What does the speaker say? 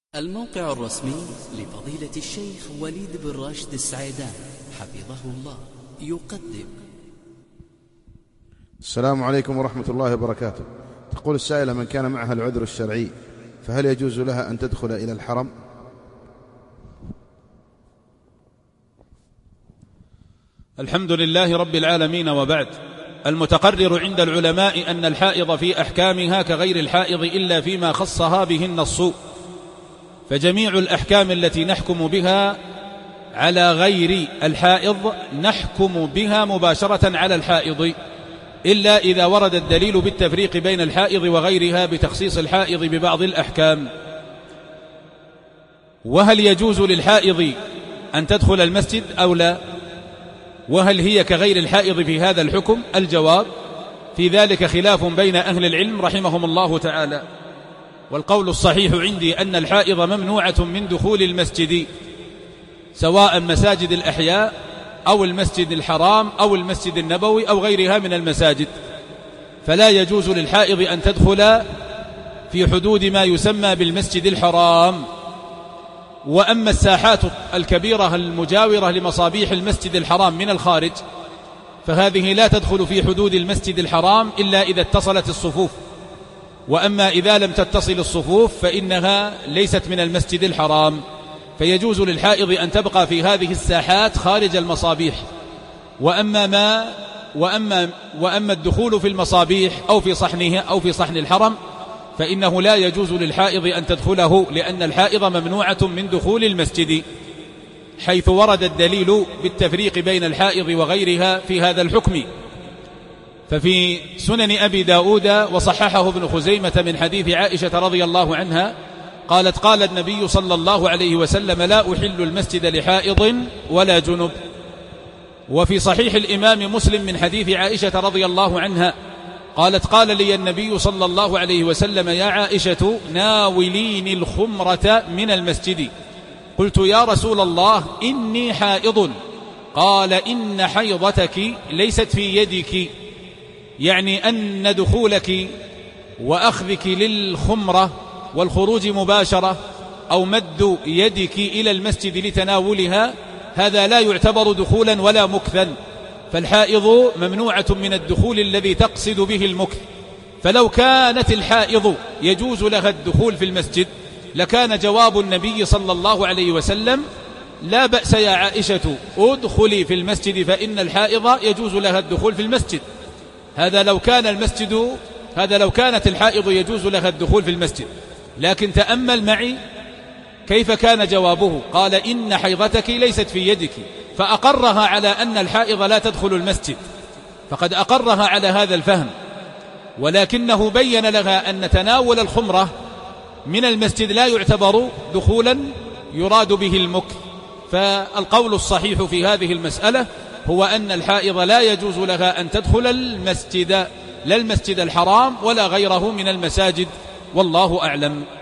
الموقع الرسمي لفضيلة الشيخ وليد بن راشد السعيدان حفظه الله يقدم. السلام عليكم ورحمة الله وبركاته. تقول السائلة: من كان معها العذر الشرعي فهل يجوز لها أن تدخل إلى الحرم؟ الحمد لله رب العالمين، وبعد. المتقرر عند العلماء أن الحائض في أحكامها كغير الحائض إلا فيما خصها به النص، فجميع الأحكام التي نحكم بها على غير الحائض نحكم بها مباشرة على الحائض، إلا إذا ورد الدليل بالتفريق بين الحائض وغيرها بتخصيص الحائض ببعض الأحكام. وهل يجوز للحائض أن تدخل المسجد أو لا؟ وهل هي كغير الحائض في هذا الحكم؟ الجواب في ذلك خلاف بين أهل العلم رحمهم الله تعالى، والقول الصحيح عندي أن الحائض ممنوعة من دخول المسجد، سواء مساجد الأحياء أو المسجد الحرام أو المسجد النبوي أو غيرها من المساجد، فلا يجوز للحائض أن تدخل في حدود ما يسمى بالمسجد الحرام. وأما الساحات الكبيرة المجاورة لمصابيح المسجد الحرام من الخارج فهذه لا تدخل في حدود المسجد الحرام إلا إذا اتصلت الصفوف، وأما إذا لم تتصل الصفوف فإنها ليست من المسجد الحرام، فيجوز للحائض أن تبقى في هذه الساحات خارج المصابيح. وأما الدخول في المصابيح أو في صحنها أو في صحن الحرم فإنه لا يجوز للحائض أن تدخله، لأن الحائض ممنوعة من دخول المسجد، حيث ورد الدليل بالتفريق بين الحائض وغيرها في هذا الحكم. ففي سنن أبي داود وصححه ابن خزيمة من حديث عائشة رضي الله عنها قالت: قال النبي صلى الله عليه وسلم: لا أحل المسجد لحائض ولا جنب. وفي صحيح الإمام مسلم من حديث عائشة رضي الله عنها قالت: قال لي النبي صلى الله عليه وسلم: يا عائشة ناوليني الخمرة من المسجد. قلت: يا رسول الله إني حائض. قال: إن حيضتك ليست في يدك، يعني أن دخولك وأخذك للخمرة والخروج مباشرة أو مد يدك إلى المسجد لتناولها هذا لا يعتبر دخولا ولا مكثا، فالحائض ممنوعة من الدخول الذي تقصد به المكث. فلو كانت الحائض يجوز لها الدخول في المسجد لكان جواب النبي صلى الله عليه وسلم: لا بأس يا عائشة، ادخلي في المسجد فإن الحائض يجوز لها الدخول في المسجد. هذا لو كانت الحائض يجوز لها الدخول في المسجد. لكن تأمل معي كيف كان جوابه، قال: إن حيضتك ليست في يدك، فأقرها على أن الحائض لا تدخل المسجد، فقد أقرها على هذا الفهم، ولكنه بين لها أن تناول الخمرة من المسجد لا يعتبر دخولا يراد به المكث. فالقول الصحيح في هذه المسألة هو أن الحائض لا يجوز لها أن تدخل المسجد، لا المسجد الحرام ولا غيره من المساجد، والله أعلم.